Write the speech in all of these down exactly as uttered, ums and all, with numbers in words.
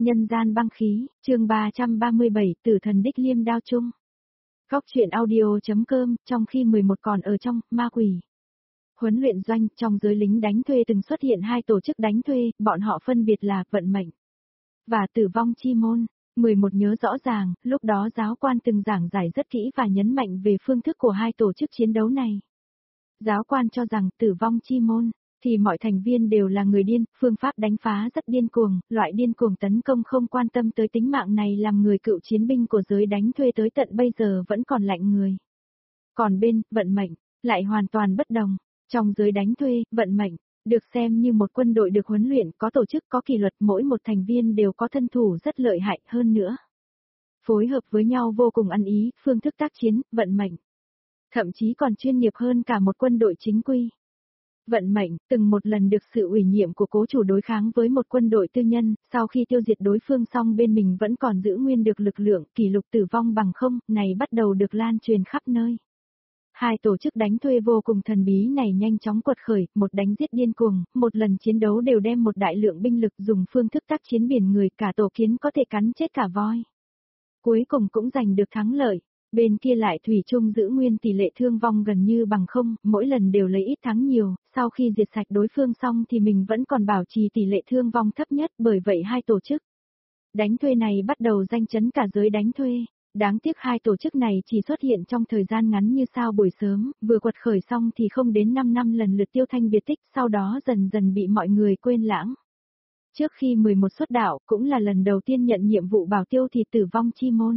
Nhân gian băng khí, chương ba trăm ba mươi bảy, tử thần đích liêm đao chung. Góc truyện audio.com, trong khi mười một còn ở trong, ma quỷ. Huấn luyện doanh, trong giới lính đánh thuê từng xuất hiện hai tổ chức đánh thuê, bọn họ phân biệt là vận mệnh và tử vong chi môn. mười một nhớ rõ ràng, lúc đó giáo quan từng giảng giải rất kỹ và nhấn mạnh về phương thức của hai tổ chức chiến đấu này. Giáo quan cho rằng tử vong chi môn thì mọi thành viên đều là người điên, phương pháp đánh phá rất điên cuồng, loại điên cuồng tấn công không quan tâm tới tính mạng này làm người cựu chiến binh của giới đánh thuê tới tận bây giờ vẫn còn lạnh người. Còn bên, vận mệnh, lại hoàn toàn bất đồng. Trong giới đánh thuê, vận mệnh, được xem như một quân đội được huấn luyện, có tổ chức, có kỷ luật, mỗi một thành viên đều có thân thủ rất lợi hại hơn nữa. Phối hợp với nhau vô cùng ăn ý, phương thức tác chiến, vận mệnh. Thậm chí còn chuyên nghiệp hơn cả một quân đội chính quy. Vận mệnh, từng một lần được sự ủy nhiệm của cố chủ đối kháng với một quân đội tư nhân, sau khi tiêu diệt đối phương xong bên mình vẫn còn giữ nguyên được lực lượng, kỷ lục tử vong bằng không, này bắt đầu được lan truyền khắp nơi. Hai tổ chức đánh thuê vô cùng thần bí này nhanh chóng quật khởi, một đánh giết điên cuồng, một lần chiến đấu đều đem một đại lượng binh lực dùng phương thức tác chiến biển người, cả tổ kiến có thể cắn chết cả voi. Cuối cùng cũng giành được thắng lợi. Bên kia lại thủy chung giữ nguyên tỷ lệ thương vong gần như bằng không, mỗi lần đều lấy ít thắng nhiều, sau khi diệt sạch đối phương xong thì mình vẫn còn bảo trì tỷ lệ thương vong thấp nhất, bởi vậy hai tổ chức đánh thuê này bắt đầu danh chấn cả giới đánh thuê. Đáng tiếc hai tổ chức này chỉ xuất hiện trong thời gian ngắn như sao buổi sớm, vừa quật khởi xong thì không đến năm năm lần lượt tiêu thanh biệt tích, sau đó dần dần bị mọi người quên lãng. Trước khi mười một xuất đạo, cũng là lần đầu tiên nhận nhiệm vụ bảo tiêu thì tử vong chi môn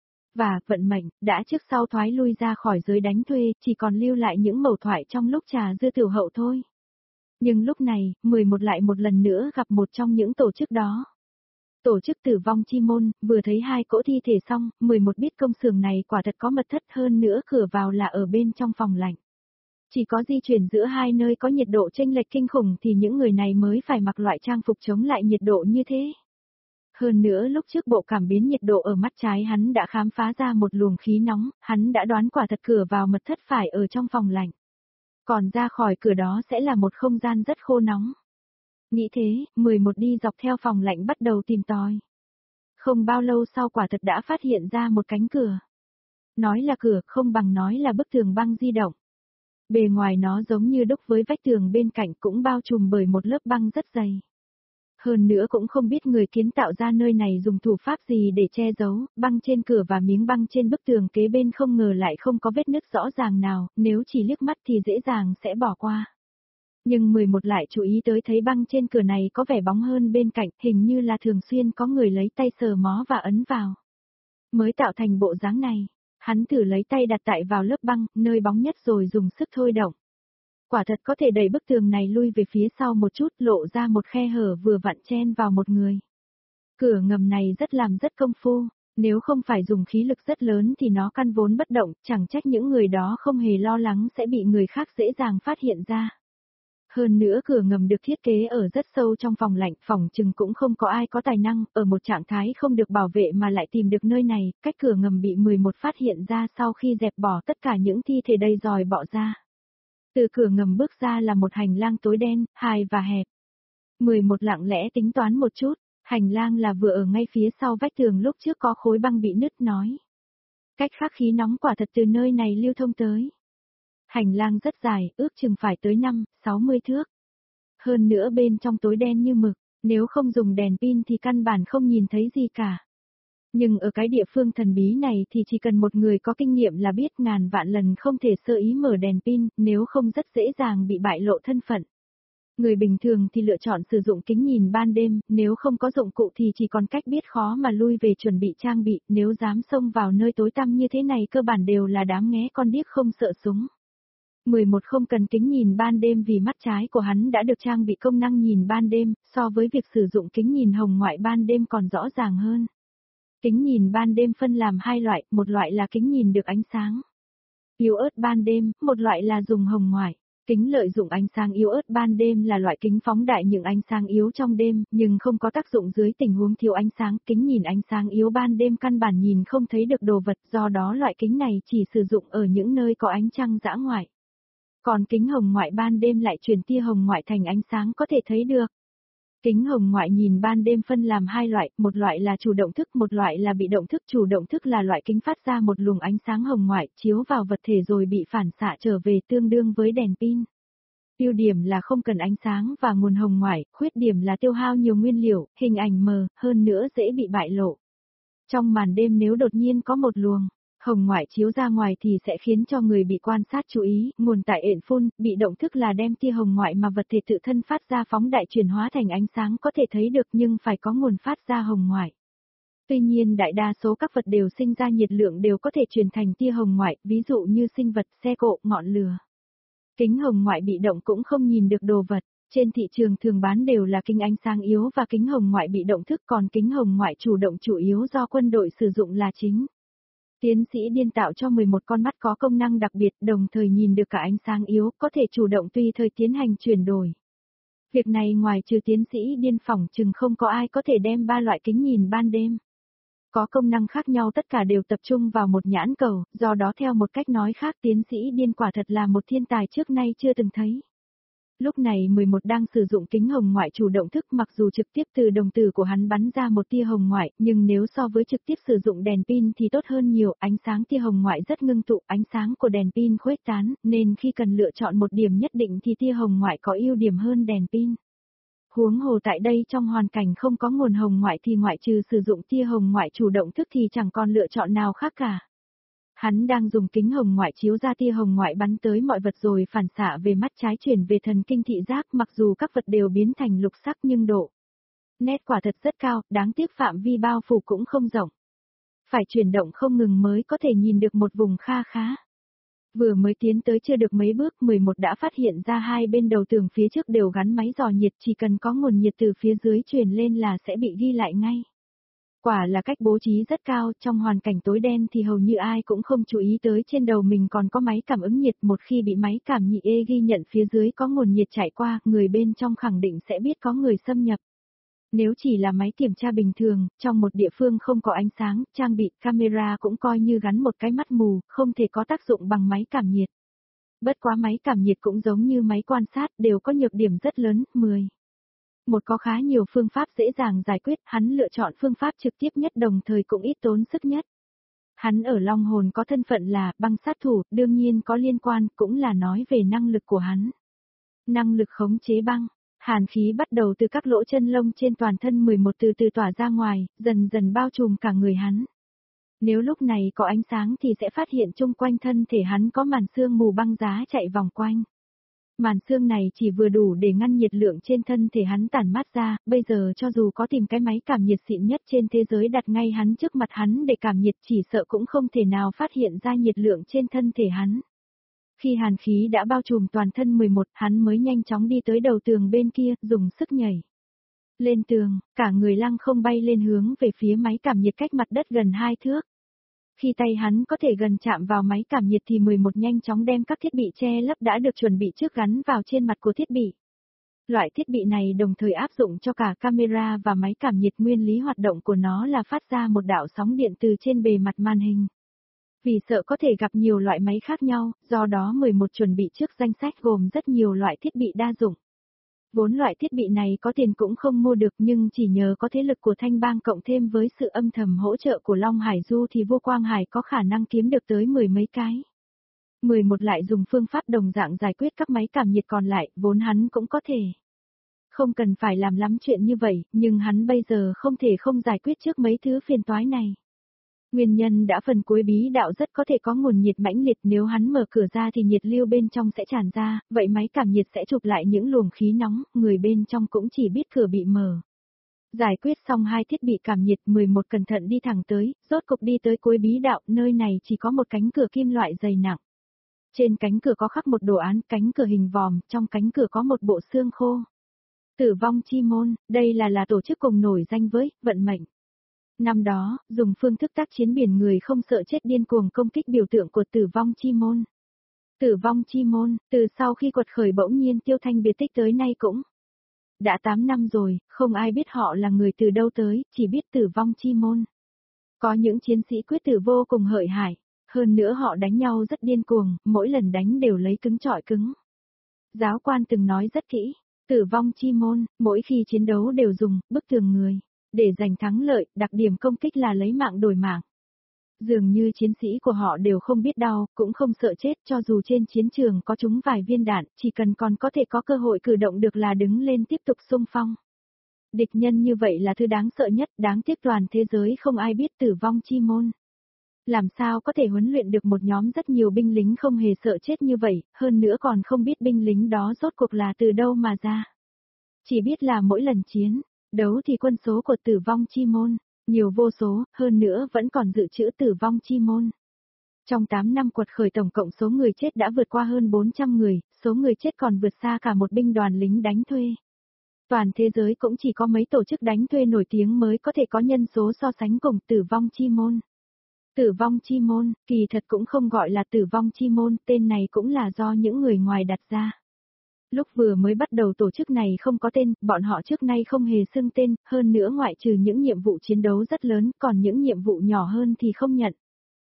và vận mệnh đã trước sau thoái lui ra khỏi giới đánh thuê, chỉ còn lưu lại những mẩu thoại trong lúc trà dư tiểu hậu thôi. Nhưng lúc này, mười một lại một lần nữa gặp một trong những tổ chức đó. Tổ chức tử vong chi môn, vừa thấy hai cỗ thi thể xong, mười một biết công xưởng này quả thật có mật thất, hơn nữa cửa vào là ở bên trong phòng lạnh. Chỉ có di chuyển giữa hai nơi có nhiệt độ chênh lệch kinh khủng thì những người này mới phải mặc loại trang phục chống lại nhiệt độ như thế. Hơn nữa lúc trước bộ cảm biến nhiệt độ ở mắt trái hắn đã khám phá ra một luồng khí nóng, hắn đã đoán quả thật cửa vào mật thất phải ở trong phòng lạnh. Còn ra khỏi cửa đó sẽ là một không gian rất khô nóng. Nghĩ thế, mười một đi dọc theo phòng lạnh bắt đầu tìm tòi. Không bao lâu sau quả thật đã phát hiện ra một cánh cửa. Nói là cửa không bằng nói là bức tường băng di động. Bề ngoài nó giống như đúc với vách tường bên cạnh cũng bao trùm bởi một lớp băng rất dày. Hơn nữa cũng không biết người kiến tạo ra nơi này dùng thủ pháp gì để che giấu, băng trên cửa và miếng băng trên bức tường kế bên không ngờ lại không có vết nứt rõ ràng nào, nếu chỉ liếc mắt thì dễ dàng sẽ bỏ qua. Nhưng mười một lại chú ý tới thấy băng trên cửa này có vẻ bóng hơn bên cạnh, hình như là thường xuyên có người lấy tay sờ mó và ấn vào. Mới tạo thành bộ dáng này, hắn thử lấy tay đặt tại vào lớp băng, nơi bóng nhất rồi dùng sức thôi động. Quả thật có thể đẩy bức tường này lui về phía sau một chút, lộ ra một khe hở vừa vặn chen vào một người. Cửa ngầm này rất làm rất công phu, nếu không phải dùng khí lực rất lớn thì nó căn vốn bất động, chẳng trách những người đó không hề lo lắng sẽ bị người khác dễ dàng phát hiện ra. Hơn nữa cửa ngầm được thiết kế ở rất sâu trong phòng lạnh, phòng chừng cũng không có ai có tài năng, ở một trạng thái không được bảo vệ mà lại tìm được nơi này, cách cửa ngầm bị mười một phát hiện ra sau khi dẹp bỏ tất cả những thi thể đầy dòi bọ ra. Từ cửa ngầm bước ra là một hành lang tối đen, hài và hẹp. mười một lặng lẽ tính toán một chút, hành lang là vừa ở ngay phía sau vách tường lúc trước có khối băng bị nứt nói. Cách khác khí nóng quả thật từ nơi này lưu thông tới. Hành lang rất dài, ước chừng phải tới năm, sáu mươi thước. Hơn nữa bên trong tối đen như mực, nếu không dùng đèn pin thì căn bản không nhìn thấy gì cả. Nhưng ở cái địa phương thần bí này thì chỉ cần một người có kinh nghiệm là biết ngàn vạn lần không thể sơ ý mở đèn pin, nếu không rất dễ dàng bị bại lộ thân phận. Người bình thường thì lựa chọn sử dụng kính nhìn ban đêm, nếu không có dụng cụ thì chỉ còn cách biết khó mà lui về chuẩn bị trang bị, nếu dám xông vào nơi tối tăm như thế này cơ bản đều là đám nghé con điếc không sợ súng. mười một không cần kính nhìn ban đêm vì mắt trái của hắn đã được trang bị công năng nhìn ban đêm, so với việc sử dụng kính nhìn hồng ngoại ban đêm còn rõ ràng hơn. Kính nhìn ban đêm phân làm hai loại, một loại là kính nhìn được ánh sáng yếu ớt ban đêm, một loại là dùng hồng ngoại. Kính lợi dụng ánh sáng yếu ớt ban đêm là loại kính phóng đại những ánh sáng yếu trong đêm, nhưng không có tác dụng dưới tình huống thiếu ánh sáng. Kính nhìn ánh sáng yếu ban đêm căn bản nhìn không thấy được đồ vật, do đó loại kính này chỉ sử dụng ở những nơi có ánh trăng dã ngoại. Còn kính hồng ngoại ban đêm lại truyền tia hồng ngoại thành ánh sáng có thể thấy được. Kính hồng ngoại nhìn ban đêm phân làm hai loại, một loại là chủ động thức, một loại là bị động thức. Chủ động thức là loại kính phát ra một luồng ánh sáng hồng ngoại, chiếu vào vật thể rồi bị phản xạ trở về, tương đương với đèn pin. Ưu điểm là không cần ánh sáng và nguồn hồng ngoại, khuyết điểm là tiêu hao nhiều nguyên liệu, hình ảnh mờ, hơn nữa dễ bị bại lộ. Trong màn đêm nếu đột nhiên có một luồng hồng ngoại chiếu ra ngoài thì sẽ khiến cho người bị quan sát chú ý. Nguồn tại ện phun, bị động thức là đem tia hồng ngoại mà vật thể tự thân phát ra phóng đại chuyển hóa thành ánh sáng có thể thấy được, nhưng phải có nguồn phát ra hồng ngoại. Tuy nhiên đại đa số các vật đều sinh ra nhiệt lượng đều có thể truyền thành tia hồng ngoại, ví dụ như sinh vật, xe cộ, ngọn lửa. Kính hồng ngoại bị động cũng không nhìn được đồ vật. Trên thị trường thường bán đều là kính ánh sáng yếu và kính hồng ngoại bị động thức, còn kính hồng ngoại chủ động chủ yếu do quân đội sử dụng là chính. Tiến sĩ Điên tạo cho mười một con mắt có công năng đặc biệt, đồng thời nhìn được cả ánh sáng yếu, có thể chủ động tùy thời tiến hành chuyển đổi. Việc này ngoài trừ tiến sĩ Điên phỏng chừng không có ai có thể đem ba loại kính nhìn ban đêm. Có công năng khác nhau, tất cả đều tập trung vào một nhãn cầu, do đó theo một cách nói khác tiến sĩ Điên quả thật là một thiên tài trước nay chưa từng thấy. Lúc này mười một đang sử dụng kính hồng ngoại chủ động thức, mặc dù trực tiếp từ đồng tử của hắn bắn ra một tia hồng ngoại, nhưng nếu so với trực tiếp sử dụng đèn pin thì tốt hơn nhiều, ánh sáng tia hồng ngoại rất ngưng tụ, ánh sáng của đèn pin khuếch tán, nên khi cần lựa chọn một điểm nhất định thì tia hồng ngoại có ưu điểm hơn đèn pin. Huống hồ tại đây trong hoàn cảnh không có nguồn hồng ngoại thì ngoại trừ sử dụng tia hồng ngoại chủ động thức thì chẳng còn lựa chọn nào khác cả. Hắn đang dùng kính hồng ngoại chiếu ra tia hồng ngoại bắn tới mọi vật rồi phản xạ về mắt trái chuyển về thần kinh thị giác, mặc dù các vật đều biến thành lục sắc nhưng độ nét quả thật rất cao, đáng tiếc phạm vi bao phủ cũng không rộng. Phải chuyển động không ngừng mới có thể nhìn được một vùng kha khá. Vừa mới tiến tới chưa được mấy bước, mười một đã phát hiện ra hai bên đầu tường phía trước đều gắn máy dò nhiệt, chỉ cần có nguồn nhiệt từ phía dưới truyền lên là sẽ bị ghi lại ngay. Quả là cách bố trí rất cao, trong hoàn cảnh tối đen thì hầu như ai cũng không chú ý tới trên đầu mình còn có máy cảm ứng nhiệt, một khi bị máy cảm nhị ê ghi nhận phía dưới có nguồn nhiệt chạy qua, người bên trong khẳng định sẽ biết có người xâm nhập. Nếu chỉ là máy kiểm tra bình thường, trong một địa phương không có ánh sáng, trang bị camera cũng coi như gắn một cái mắt mù, không thể có tác dụng bằng máy cảm nhiệt. Bất quá máy cảm nhiệt cũng giống như máy quan sát, đều có nhược điểm rất lớn, mười. Một có khá nhiều phương pháp dễ dàng giải quyết, hắn lựa chọn phương pháp trực tiếp nhất đồng thời cũng ít tốn sức nhất. Hắn ở Long Hồn có thân phận là băng sát thủ, đương nhiên có liên quan, cũng là nói về năng lực của hắn. Năng lực khống chế băng, hàn khí bắt đầu từ các lỗ chân lông trên toàn thân mười một từ từ tỏa ra ngoài, dần dần bao trùm cả người hắn. Nếu lúc này có ánh sáng thì sẽ phát hiện chung quanh thân thể hắn có màn sương mù băng giá chạy vòng quanh. Màn sương này chỉ vừa đủ để ngăn nhiệt lượng trên thân thể hắn tản mát ra, bây giờ cho dù có tìm cái máy cảm nhiệt xịn nhất trên thế giới đặt ngay hắn trước mặt hắn để cảm nhiệt chỉ sợ cũng không thể nào phát hiện ra nhiệt lượng trên thân thể hắn. Khi hàn khí đã bao trùm toàn thân mười một, hắn mới nhanh chóng đi tới đầu tường bên kia, dùng sức nhảy lên tường, cả người lăng không bay lên hướng về phía máy cảm nhiệt cách mặt đất gần hai thước. Khi tay hắn có thể gần chạm vào máy cảm nhiệt thì mười một nhanh chóng đem các thiết bị che lấp đã được chuẩn bị trước gắn vào trên mặt của thiết bị. Loại thiết bị này đồng thời áp dụng cho cả camera và máy cảm nhiệt, nguyên lý hoạt động của nó là phát ra một đạo sóng điện từ trên bề mặt màn hình. Vì sợ có thể gặp nhiều loại máy khác nhau, do đó mười một chuẩn bị trước danh sách gồm rất nhiều loại thiết bị đa dụng. Vốn loại thiết bị này có tiền cũng không mua được, nhưng chỉ nhờ có thế lực của Thanh Bang cộng thêm với sự âm thầm hỗ trợ của Long Hải Du thì Vô Quang Hải có khả năng kiếm được tới mười mấy cái. mười một lại dùng phương pháp đồng dạng giải quyết các máy cảm nhiệt còn lại, vốn hắn cũng có thể. Không cần phải làm lắm chuyện như vậy, nhưng hắn bây giờ không thể không giải quyết trước mấy thứ phiền toái này. Nguyên nhân đã phần cuối bí đạo rất có thể có nguồn nhiệt mãnh liệt, nếu hắn mở cửa ra thì nhiệt lưu bên trong sẽ tràn ra, vậy máy cảm nhiệt sẽ chụp lại những luồng khí nóng, người bên trong cũng chỉ biết cửa bị mở. Giải quyết xong hai thiết bị cảm nhiệt, mười một cẩn thận đi thẳng tới, rốt cục đi tới cuối bí đạo, nơi này chỉ có một cánh cửa kim loại dày nặng. Trên cánh cửa có khắc một đồ án, cánh cửa hình vòm, trong cánh cửa có một bộ xương khô. Tử vong chi môn, đây là là tổ chức cùng nổi danh với vận mệnh. Năm đó, dùng phương thức tác chiến biển người không sợ chết điên cuồng công kích biểu tượng của tử vong chi môn. Tử vong chi môn, từ sau khi quật khởi bỗng nhiên tiêu thanh biệt tích tới nay cũng đã tám năm rồi, không ai biết họ là người từ đâu tới, chỉ biết tử vong chi môn. Có những chiến sĩ quyết tử vô cùng hlợi hại, hơn nữa họ đánh nhau rất điên cuồng, mỗi lần đánh đều lấy cứng chọi cứng. Giáo quan từng nói rất kỹ, Tử vong chi môn, mỗi khi chiến đấu đều dùng bức tường người. Để giành thắng lợi, đặc điểm công kích là lấy mạng đổi mạng. Dường như chiến sĩ của họ đều không biết đau, cũng không sợ chết cho dù trên chiến trường có trúng vài viên đạn, chỉ cần còn có thể có cơ hội cử động được là đứng lên tiếp tục xung phong. Địch nhân như vậy là thứ đáng sợ nhất, đáng tiếc toàn thế giới không ai biết tử vong chi môn. Làm sao có thể huấn luyện được một nhóm rất nhiều binh lính không hề sợ chết như vậy, hơn nữa còn không biết binh lính đó rốt cuộc là từ đâu mà ra. Chỉ biết là mỗi lần chiến, đấu thì quân số của tử vong chi môn, nhiều vô số, hơn nữa vẫn còn dự trữ tử vong chi môn. Trong tám năm quật khởi tổng cộng số người chết đã vượt qua hơn bốn trăm người, số người chết còn vượt xa cả một binh đoàn lính đánh thuê. Toàn thế giới cũng chỉ có mấy tổ chức đánh thuê nổi tiếng mới có thể có nhân số so sánh cùng tử vong chi môn. Tử vong chi môn, kỳ thật cũng không gọi là tử vong chi môn, tên này cũng là do những người ngoài đặt ra. Lúc vừa mới bắt đầu tổ chức này không có tên, bọn họ trước nay không hề xưng tên, hơn nữa ngoại trừ những nhiệm vụ chiến đấu rất lớn, còn những nhiệm vụ nhỏ hơn thì không nhận.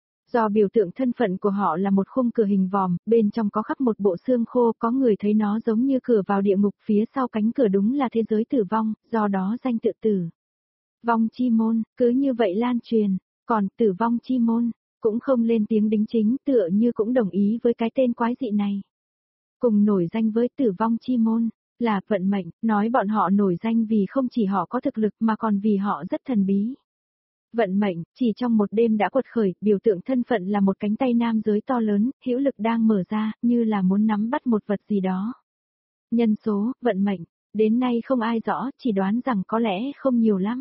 Do biểu tượng thân phận của họ là một khung cửa hình vòm, bên trong có khắc một bộ xương khô, có người thấy nó giống như cửa vào địa ngục, phía sau cánh cửa đúng là thế giới tử vong, do đó danh tự tử vong chi môn, cứ như vậy lan truyền, còn tử vong chi môn, cũng không lên tiếng đính chính, tựa như cũng đồng ý với cái tên quái dị này. Cùng nổi danh với tử vong chi môn, là vận mệnh, nói bọn họ nổi danh vì không chỉ họ có thực lực mà còn vì họ rất thần bí. Vận mệnh, chỉ trong một đêm đã quật khởi, biểu tượng thân phận là một cánh tay nam giới to lớn, hữu lực đang mở ra, như là muốn nắm bắt một vật gì đó. Nhân số, vận mệnh, đến nay không ai rõ, chỉ đoán rằng có lẽ không nhiều lắm.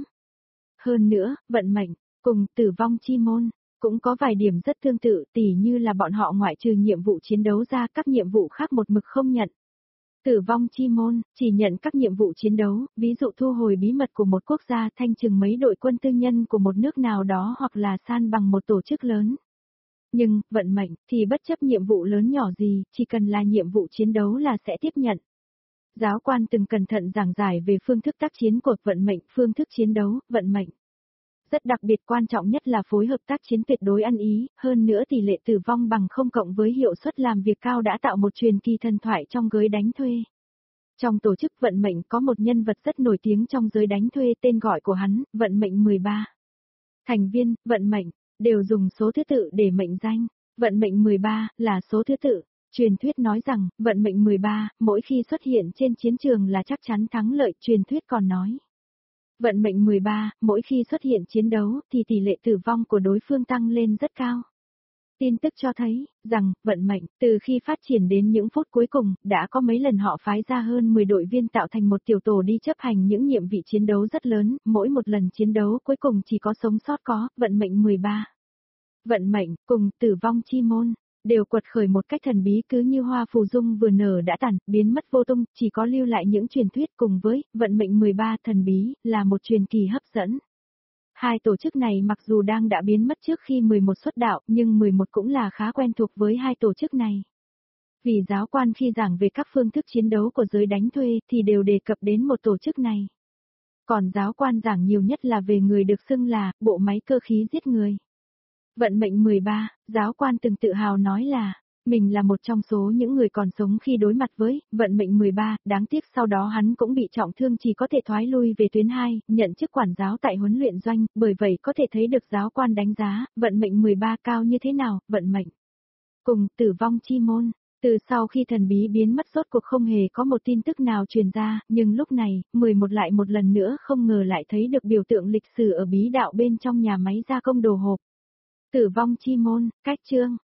Hơn nữa, vận mệnh, cùng tử vong chi môn, cũng có vài điểm rất tương tự, tỉ như là bọn họ ngoại trừ nhiệm vụ chiến đấu ra các nhiệm vụ khác một mực không nhận. Tử vong chi môn, chỉ nhận các nhiệm vụ chiến đấu, ví dụ thu hồi bí mật của một quốc gia, thanh trừng mấy đội quân tư nhân của một nước nào đó hoặc là san bằng một tổ chức lớn. Nhưng, vận mệnh, thì bất chấp nhiệm vụ lớn nhỏ gì, chỉ cần là nhiệm vụ chiến đấu là sẽ tiếp nhận. Giáo quan từng cẩn thận giảng giải về phương thức tác chiến của vận mệnh, phương thức chiến đấu, vận mệnh. Rất đặc biệt quan trọng nhất là phối hợp tác chiến tuyệt đối ăn ý, hơn nữa tỷ lệ tử vong bằng không cộng với hiệu suất làm việc cao đã tạo một truyền kỳ thần thoại trong giới đánh thuê. Trong tổ chức vận mệnh có một nhân vật rất nổi tiếng trong giới đánh thuê, tên gọi của hắn, vận mệnh mười ba. Thành viên, vận mệnh, đều dùng số thứ tự để mệnh danh. Vận mệnh mười ba là số thứ tự. Truyền thuyết nói rằng, vận mệnh mười ba, mỗi khi xuất hiện trên chiến trường là chắc chắn thắng lợi, truyền thuyết còn nói. Vận mệnh mười ba, mỗi khi xuất hiện chiến đấu thì tỷ lệ tử vong của đối phương tăng lên rất cao. Tin tức cho thấy rằng, vận mệnh, từ khi phát triển đến những phút cuối cùng, đã có mấy lần họ phái ra hơn mười đội viên tạo thành một tiểu tổ đi chấp hành những nhiệm vụ chiến đấu rất lớn, mỗi một lần chiến đấu cuối cùng chỉ có sống sót có, vận mệnh mười ba. Vận mệnh, cùng, tử vong chi môn, đều quật khởi một cách thần bí cứ như hoa phù dung vừa nở đã tàn, biến mất vô tung, chỉ có lưu lại những truyền thuyết cùng với, vận mệnh mười ba thần bí, là một truyền kỳ hấp dẫn. Hai tổ chức này mặc dù đang đã biến mất trước khi mười một xuất đạo, nhưng mười một cũng là khá quen thuộc với hai tổ chức này. Vì giáo quan khi giảng về các phương thức chiến đấu của giới đánh thuê thì đều đề cập đến một tổ chức này. Còn giáo quan giảng nhiều nhất là về người được xưng là, bộ máy cơ khí giết người. Vận mệnh mười ba, giáo quan từng tự hào nói là, mình là một trong số những người còn sống khi đối mặt với vận mệnh mười ba, đáng tiếc sau đó hắn cũng bị trọng thương chỉ có thể thoái lui về tuyến hai, nhận chức quản giáo tại huấn luyện doanh, bởi vậy có thể thấy được giáo quan đánh giá, vận mệnh mười ba cao như thế nào, vận mệnh. Cùng, tử vong chi môn, từ sau khi thần bí biến mất rốt cuộc không hề có một tin tức nào truyền ra, nhưng lúc này, mười một lại một lần nữa không ngờ lại thấy được biểu tượng lịch sử ở bí đạo bên trong nhà máy gia công đồ hộp. Tử vong chi môn, cách chương.